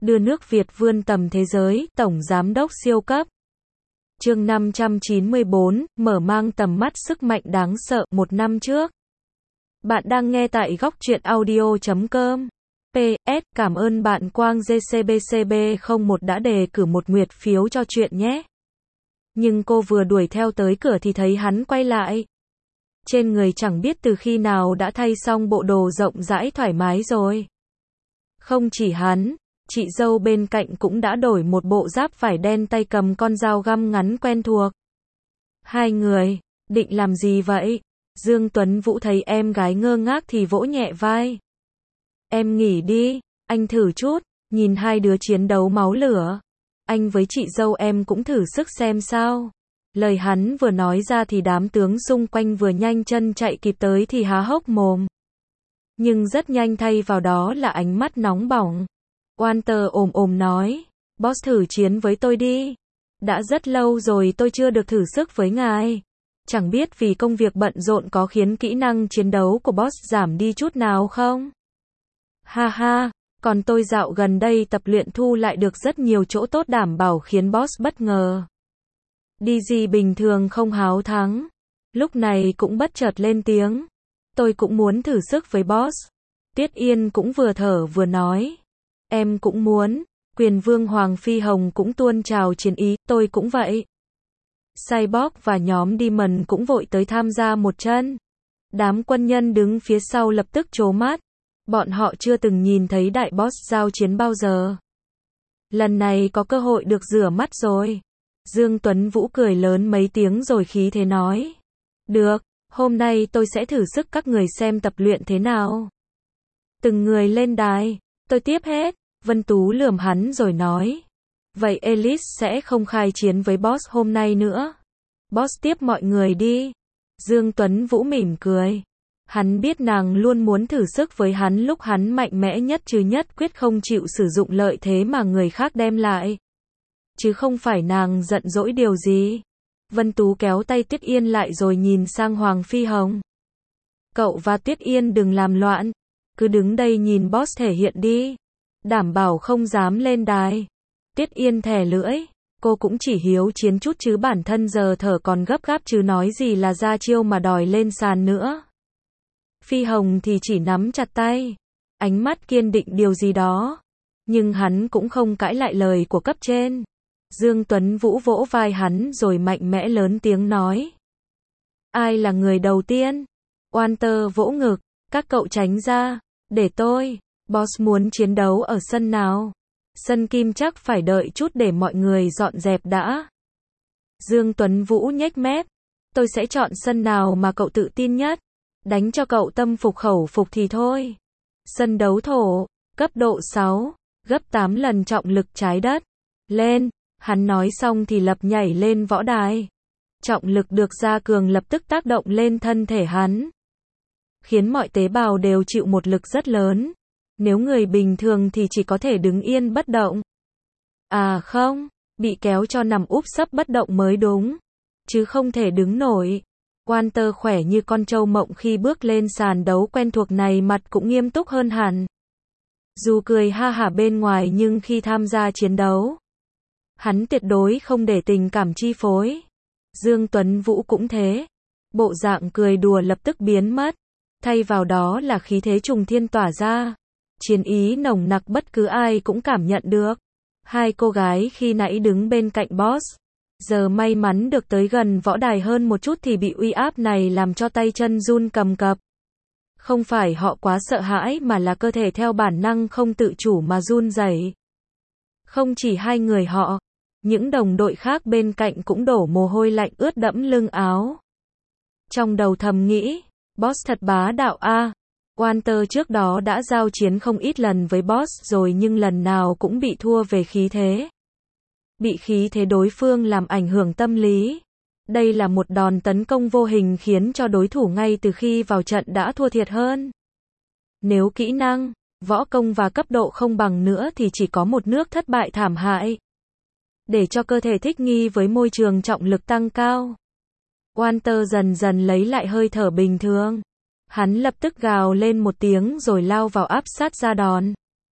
đưa nước Việt vươn tầm thế giới, Tổng Giám đốc siêu cấp. Chương 594, mở mang tầm mắt sức mạnh đáng sợ, một năm trước. Bạn đang nghe tại góc truyện audio.com. PS, cảm ơn bạn Quang GCBCB01 đã đề cử một nguyệt phiếu cho chuyện nhé. Nhưng cô vừa đuổi theo tới cửa thì thấy hắn quay lại. Trên người chẳng biết từ khi nào đã thay xong bộ đồ rộng rãi thoải mái rồi. Không chỉ hắn, chị dâu bên cạnh cũng đã đổi một bộ giáp vải đen tay cầm con dao găm ngắn quen thuộc. Hai người, định làm gì vậy? Dương Tuấn Vũ thấy em gái ngơ ngác thì vỗ nhẹ vai. Em nghỉ đi, anh thử chút, nhìn hai đứa chiến đấu máu lửa. Anh với chị dâu em cũng thử sức xem sao. Lời hắn vừa nói ra thì đám tướng xung quanh vừa nhanh chân chạy kịp tới thì há hốc mồm. Nhưng rất nhanh thay vào đó là ánh mắt nóng bỏng. Walter ồm nói, boss thử chiến với tôi đi. Đã rất lâu rồi tôi chưa được thử sức với ngài. Chẳng biết vì công việc bận rộn có khiến kỹ năng chiến đấu của boss giảm đi chút nào không? Ha ha, còn tôi dạo gần đây tập luyện thu lại được rất nhiều chỗ tốt đảm bảo khiến boss bất ngờ. Đi gì bình thường không háo thắng. Lúc này cũng bất chợt lên tiếng. Tôi cũng muốn thử sức với boss. Tuyết Yên cũng vừa thở vừa nói. Em cũng muốn. Quyền vương Hoàng Phi Hồng cũng tuôn trào chiến ý, tôi cũng vậy. Cyborg và nhóm Demon cũng vội tới tham gia một chân. Đám quân nhân đứng phía sau lập tức trố mắt. Bọn họ chưa từng nhìn thấy đại boss giao chiến bao giờ. Lần này có cơ hội được rửa mắt rồi. Dương Tuấn Vũ cười lớn mấy tiếng rồi khí thế nói. Được, hôm nay tôi sẽ thử sức các người xem tập luyện thế nào. Từng người lên đài, tôi tiếp hết. Vân Tú lườm hắn rồi nói. Vậy Elise sẽ không khai chiến với boss hôm nay nữa. Boss tiếp mọi người đi. Dương Tuấn Vũ mỉm cười. Hắn biết nàng luôn muốn thử sức với hắn lúc hắn mạnh mẽ nhất chứ nhất quyết không chịu sử dụng lợi thế mà người khác đem lại. Chứ không phải nàng giận dỗi điều gì. Vân Tú kéo tay Tuyết Yên lại rồi nhìn sang Hoàng Phi Hồng. Cậu và Tuyết Yên đừng làm loạn. Cứ đứng đây nhìn boss thể hiện đi. Đảm bảo không dám lên đài. Tuyết Yên thè lưỡi. Cô cũng chỉ hiếu chiến chút chứ bản thân giờ thở còn gấp gáp chứ nói gì là ra chiêu mà đòi lên sàn nữa. Phi Hồng thì chỉ nắm chặt tay. Ánh mắt kiên định điều gì đó. Nhưng hắn cũng không cãi lại lời của cấp trên. Dương Tuấn Vũ vỗ vai hắn rồi mạnh mẽ lớn tiếng nói. Ai là người đầu tiên? Walter vỗ ngực. Các cậu tránh ra. Để tôi. Boss muốn chiến đấu ở sân nào? Sân kim chắc phải đợi chút để mọi người dọn dẹp đã. Dương Tuấn Vũ nhếch mép. Tôi sẽ chọn sân nào mà cậu tự tin nhất. Đánh cho cậu tâm phục khẩu phục thì thôi. Sân đấu thổ. Cấp độ 6. Gấp 8 lần trọng lực trái đất. Lên. Hắn nói xong thì lập nhảy lên võ đài. Trọng lực được gia cường lập tức tác động lên thân thể hắn. Khiến mọi tế bào đều chịu một lực rất lớn. Nếu người bình thường thì chỉ có thể đứng yên bất động. À không, bị kéo cho nằm úp sấp bất động mới đúng. Chứ không thể đứng nổi. Walter khỏe như con trâu mộng khi bước lên sàn đấu quen thuộc này mặt cũng nghiêm túc hơn hẳn. Dù cười ha hả bên ngoài nhưng khi tham gia chiến đấu, hắn tuyệt đối không để tình cảm chi phối. Dương Tuấn Vũ cũng thế. Bộ dạng cười đùa lập tức biến mất. Thay vào đó là khí thế trùng thiên tỏa ra. Chiến ý nồng nặc bất cứ ai cũng cảm nhận được. Hai cô gái khi nãy đứng bên cạnh boss. Giờ may mắn được tới gần võ đài hơn một chút thì bị uy áp này làm cho tay chân run cầm cập. Không phải họ quá sợ hãi mà là cơ thể theo bản năng không tự chủ mà run rẩy. Không chỉ hai người họ, những đồng đội khác bên cạnh cũng đổ mồ hôi lạnh ướt đẫm lưng áo. Trong đầu thầm nghĩ, boss thật bá đạo a. Walter trước đó đã giao chiến không ít lần với boss rồi nhưng lần nào cũng bị thua về khí thế. Bị khí thế đối phương làm ảnh hưởng tâm lý. Đây là một đòn tấn công vô hình khiến cho đối thủ ngay từ khi vào trận đã thua thiệt hơn. Nếu kỹ năng, võ công và cấp độ không bằng nữa thì chỉ có một nước thất bại thảm hại. Để cho cơ thể thích nghi với môi trường trọng lực tăng cao. Walter dần dần lấy lại hơi thở bình thường. Hắn lập tức gào lên một tiếng rồi lao vào áp sát ra đòn.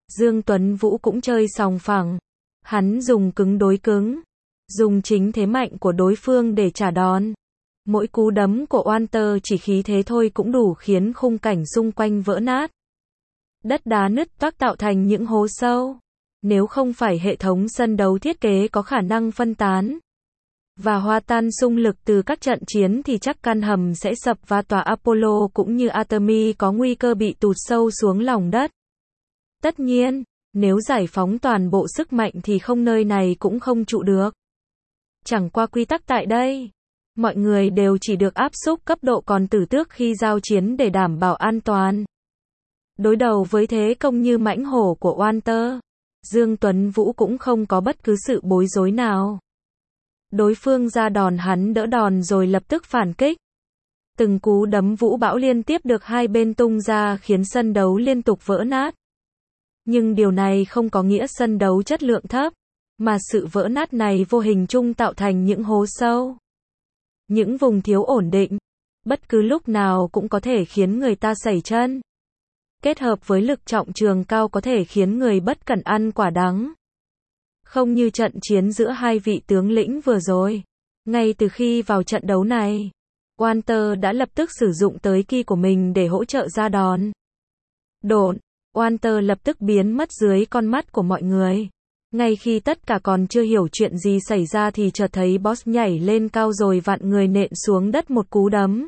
Dương Tuấn Vũ cũng chơi sòng phẳng. Hắn dùng cứng đối cứng, dùng chính thế mạnh của đối phương để trả đòn. Mỗi cú đấm của Walter chỉ khí thế thôi cũng đủ khiến khung cảnh xung quanh vỡ nát. Đất đá nứt toác tạo thành những hố sâu. Nếu không phải hệ thống sân đấu thiết kế có khả năng phân tán và hòa tan xung lực từ các trận chiến thì chắc căn hầm sẽ sập và tòa Apollo cũng như Artemis có nguy cơ bị tụt sâu xuống lòng đất. Tất nhiên, nếu giải phóng toàn bộ sức mạnh thì không nơi này cũng không trụ được. Chẳng qua quy tắc tại đây, mọi người đều chỉ được áp xúc cấp độ còn tử tước khi giao chiến để đảm bảo an toàn. Đối đầu với thế công như mãnh hổ của Walter, Dương Tuấn Vũ cũng không có bất cứ sự bối rối nào. Đối phương ra đòn hắn đỡ đòn rồi lập tức phản kích. Từng cú đấm vũ bão liên tiếp được hai bên tung ra khiến sân đấu liên tục vỡ nát. Nhưng điều này không có nghĩa sân đấu chất lượng thấp, mà sự vỡ nát này vô hình chung tạo thành những hố sâu. Những vùng thiếu ổn định, bất cứ lúc nào cũng có thể khiến người ta sẩy chân. Kết hợp với lực trọng trường cao có thể khiến người bất cẩn ăn quả đắng. Không như trận chiến giữa hai vị tướng lĩnh vừa rồi. Ngay từ khi vào trận đấu này, Walter đã lập tức sử dụng tới ki của mình để hỗ trợ ra đòn. Độn, Walter lập tức biến mất dưới con mắt của mọi người. Ngay khi tất cả còn chưa hiểu chuyện gì xảy ra thì chợt thấy boss nhảy lên cao rồi vặn người nện xuống đất một cú đấm.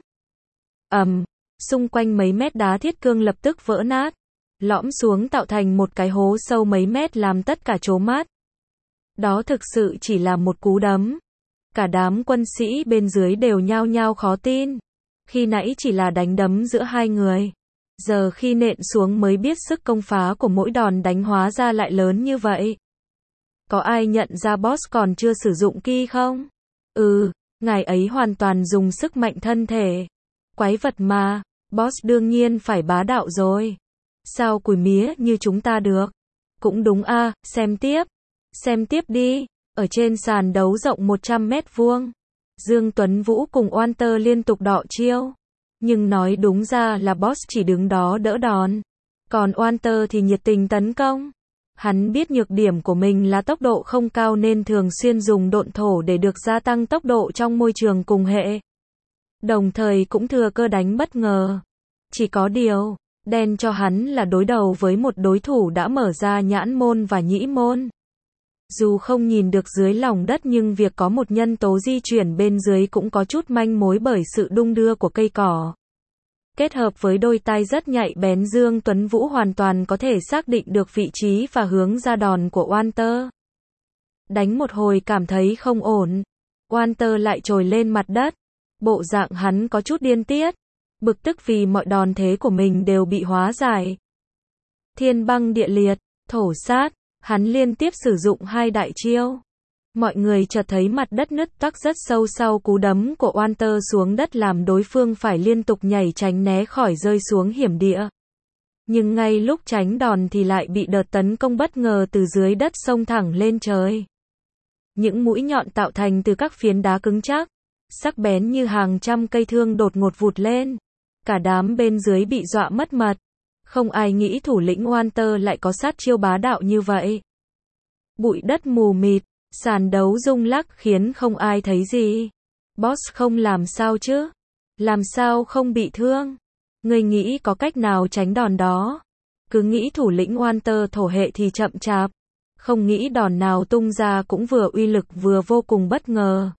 Xung quanh mấy mét đá thiết cương lập tức vỡ nát, lõm xuống tạo thành một cái hố sâu mấy mét làm tất cả trố mắt. Đó thực sự chỉ là một cú đấm. Cả đám quân sĩ bên dưới đều nhao nhao khó tin. Khi nãy chỉ là đánh đấm giữa hai người. Giờ khi nện xuống mới biết sức công phá của mỗi đòn đánh hóa ra lại lớn như vậy. Có ai nhận ra boss còn chưa sử dụng ki không? Ngài ấy hoàn toàn dùng sức mạnh thân thể. Quái vật mà, boss đương nhiên phải bá đạo rồi. Sao cùi mía như chúng ta được? Cũng đúng a, xem tiếp. Xem tiếp đi. Ở trên sàn đấu rộng 100 mét vuông, Dương Tuấn Vũ cùng Walter liên tục đọ chiêu. Nhưng nói đúng ra là boss chỉ đứng đó đỡ đòn. Còn Walter thì nhiệt tình tấn công. Hắn biết nhược điểm của mình là tốc độ không cao nên thường xuyên dùng độn thổ để được gia tăng tốc độ trong môi trường cùng hệ. Đồng thời cũng thừa cơ đánh bất ngờ. Chỉ có điều, đen cho hắn là đối đầu với một đối thủ đã mở ra nhãn môn và nhĩ môn. Dù không nhìn được dưới lòng đất nhưng việc có một nhân tố di chuyển bên dưới cũng có chút manh mối bởi sự đung đưa của cây cỏ. Kết hợp với đôi tai rất nhạy bén Dương Tuấn Vũ hoàn toàn có thể xác định được vị trí và hướng ra đòn của Walter. Đánh một hồi cảm thấy không ổn. Walter lại trồi lên mặt đất. Bộ dạng hắn có chút điên tiết. Bực tức vì mọi đòn thế của mình đều bị hóa giải. Thiên băng địa liệt, thổ sát. Hắn liên tiếp sử dụng hai đại chiêu. Mọi người chợt thấy mặt đất nứt toác rất sâu sau cú đấm của Walter xuống đất làm đối phương phải liên tục nhảy tránh né khỏi rơi xuống hiểm địa. Nhưng ngay lúc tránh đòn thì lại bị đợt tấn công bất ngờ từ dưới đất xông thẳng lên trời. Những mũi nhọn tạo thành từ các phiến đá cứng chắc, sắc bén như hàng trăm cây thương đột ngột vụt lên. Cả đám bên dưới bị dọa mất mật. Không ai nghĩ thủ lĩnh Walter lại có sát chiêu bá đạo như vậy. Bụi đất mù mịt, sàn đấu rung lắc khiến không ai thấy gì. Boss không làm sao chứ? Làm sao không bị thương? Ngươi nghĩ có cách nào tránh đòn đó? Cứ nghĩ thủ lĩnh Walter thổ hệ thì chậm chạp. Không nghĩ đòn nào tung ra cũng vừa uy lực vừa vô cùng bất ngờ.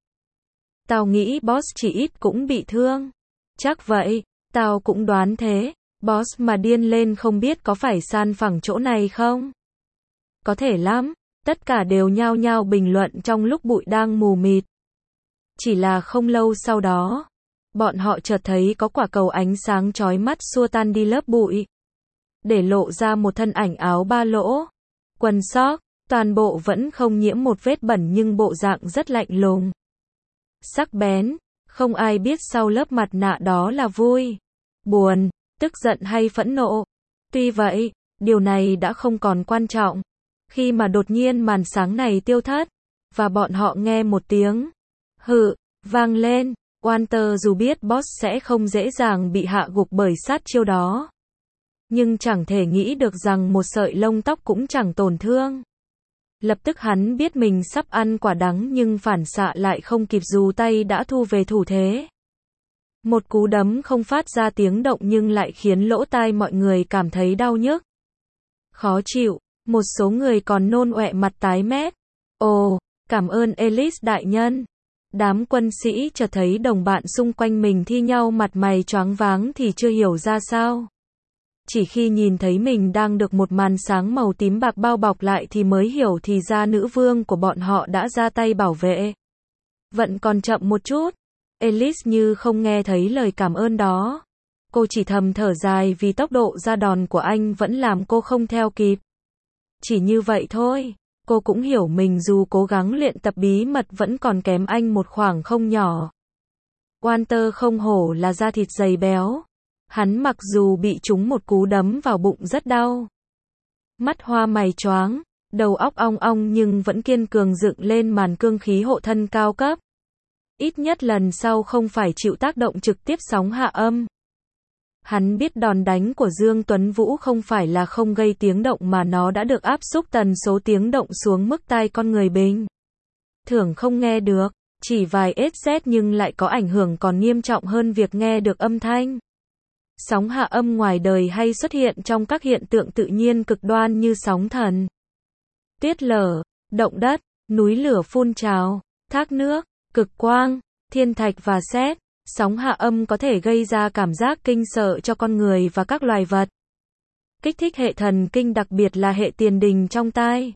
Tao nghĩ boss chỉ ít cũng bị thương. Chắc vậy, tao cũng đoán thế. Boss mà điên lên không biết có phải san phẳng chỗ này không? Có thể lắm. Tất cả đều nhao nhao bình luận trong lúc bụi đang mù mịt. Chỉ là không lâu sau đó, bọn họ chợt thấy có quả cầu ánh sáng chói mắt xua tan đi lớp bụi. Để lộ ra một thân ảnh áo ba lỗ. Quần sóc, toàn bộ vẫn không nhiễm một vết bẩn nhưng bộ dạng rất lạnh lùng. Sắc bén, không ai biết sau lớp mặt nạ đó là vui, buồn, tức giận hay phẫn nộ. Tuy vậy, điều này đã không còn quan trọng. Khi mà đột nhiên màn sáng này tiêu thất, và bọn họ nghe một tiếng hự vang lên, Walter dù biết boss sẽ không dễ dàng bị hạ gục bởi sát chiêu đó, nhưng chẳng thể nghĩ được rằng một sợi lông tóc cũng chẳng tổn thương. Lập tức hắn biết mình sắp ăn quả đắng nhưng phản xạ lại không kịp dù tay đã thu về thủ thế. Một cú đấm không phát ra tiếng động nhưng lại khiến lỗ tai mọi người cảm thấy đau nhức. Khó chịu, một số người còn nôn ọe mặt tái mét. Ồ, cảm ơn Ellis đại nhân. Đám quân sĩ chợt thấy đồng bạn xung quanh mình thi nhau mặt mày choáng váng thì chưa hiểu ra sao. Chỉ khi nhìn thấy mình đang được một màn sáng màu tím bạc bao bọc lại thì mới hiểu thì ra nữ vương của bọn họ đã ra tay bảo vệ. Vẫn còn chậm một chút. Ellis như không nghe thấy lời cảm ơn đó. Cô chỉ thầm thở dài vì tốc độ ra đòn của anh vẫn làm cô không theo kịp. Chỉ như vậy thôi. Cô cũng hiểu mình dù cố gắng luyện tập bí mật vẫn còn kém anh một khoảng không nhỏ. Walter không hổ là da thịt dày béo. Hắn mặc dù bị trúng một cú đấm vào bụng rất đau. Mắt hoa mày choáng, đầu óc ong ong nhưng vẫn kiên cường dựng lên màn cương khí hộ thân cao cấp. Ít nhất lần sau không phải chịu tác động trực tiếp sóng hạ âm. Hắn biết đòn đánh của Dương Tuấn Vũ không phải là không gây tiếng động mà nó đã được áp xúc tần số tiếng động xuống mức tai con người bình thường không nghe được, chỉ vài Hz nhưng lại có ảnh hưởng còn nghiêm trọng hơn việc nghe được âm thanh. Sóng hạ âm ngoài đời hay xuất hiện trong các hiện tượng tự nhiên cực đoan như sóng thần, tuyết lở, động đất, núi lửa phun trào, thác nước, cực quang, thiên thạch và sét. Sóng hạ âm có thể gây ra cảm giác kinh sợ cho con người và các loài vật. Kích thích hệ thần kinh đặc biệt là hệ tiền đình trong tai.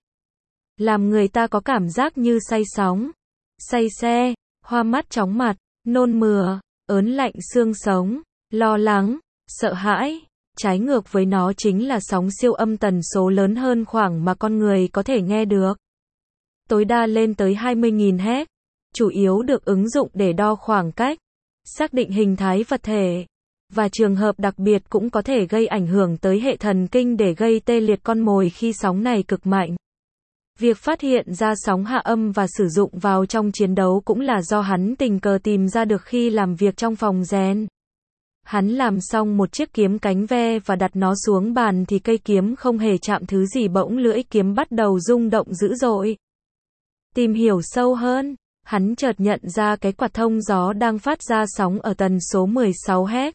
Làm người ta có cảm giác như say sóng, say xe, hoa mắt chóng mặt, nôn mửa, ớn lạnh xương sống, lo lắng, sợ hãi. Trái ngược với nó chính là sóng siêu âm tần số lớn hơn khoảng mà con người có thể nghe được. Tối đa lên tới 20.000 Hz, chủ yếu được ứng dụng để đo khoảng cách, xác định hình thái vật thể, và trường hợp đặc biệt cũng có thể gây ảnh hưởng tới hệ thần kinh để gây tê liệt con mồi khi sóng này cực mạnh. Việc phát hiện ra sóng hạ âm và sử dụng vào trong chiến đấu cũng là do hắn tình cờ tìm ra được khi làm việc trong phòng rèn. Hắn làm xong một chiếc kiếm cánh ve và đặt nó xuống bàn thì cây kiếm không hề chạm thứ gì bỗng lưỡi kiếm bắt đầu rung động dữ dội. Tìm hiểu sâu hơn, hắn chợt nhận ra cái quạt thông gió đang phát ra sóng ở tần số 16 Hz.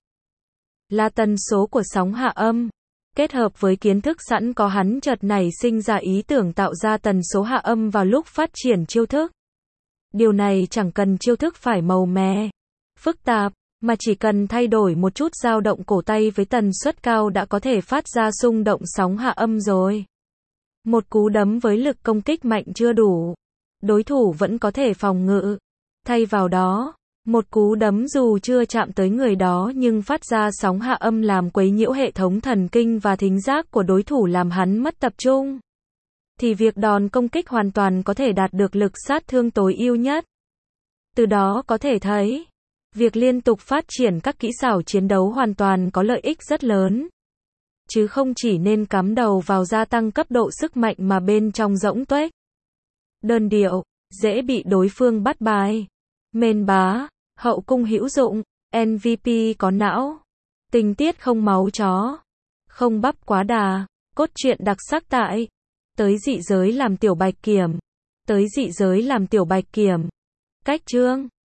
Là tần số của sóng hạ âm. Kết hợp với kiến thức sẵn có hắn chợt nảy sinh ra ý tưởng tạo ra tần số hạ âm vào lúc phát triển chiêu thức. Điều này chẳng cần chiêu thức phải màu mè, phức tạp, mà chỉ cần thay đổi một chút dao động cổ tay với tần suất cao đã có thể phát ra xung động sóng hạ âm rồi. Một cú đấm với lực công kích mạnh chưa đủ. Đối thủ vẫn có thể phòng ngự. Thay vào đó, một cú đấm dù chưa chạm tới người đó nhưng phát ra sóng hạ âm làm quấy nhiễu hệ thống thần kinh và thính giác của đối thủ làm hắn mất tập trung. Thì việc đòn công kích hoàn toàn có thể đạt được lực sát thương tối ưu nhất. Từ đó có thể thấy, việc liên tục phát triển các kỹ xảo chiến đấu hoàn toàn có lợi ích rất lớn. Chứ không chỉ nên cắm đầu vào gia tăng cấp độ sức mạnh mà bên trong rỗng tuếch. Đơn điệu, dễ bị đối phương bắt bài. Mên bá, hậu cung hữu dụng, MVP có não. Tình tiết không máu chó. Không bắp quá đà. Cốt truyện đặc sắc tại. Tới dị giới làm tiểu bạch kiểm. Tới dị giới làm tiểu bạch kiểm. Cách chương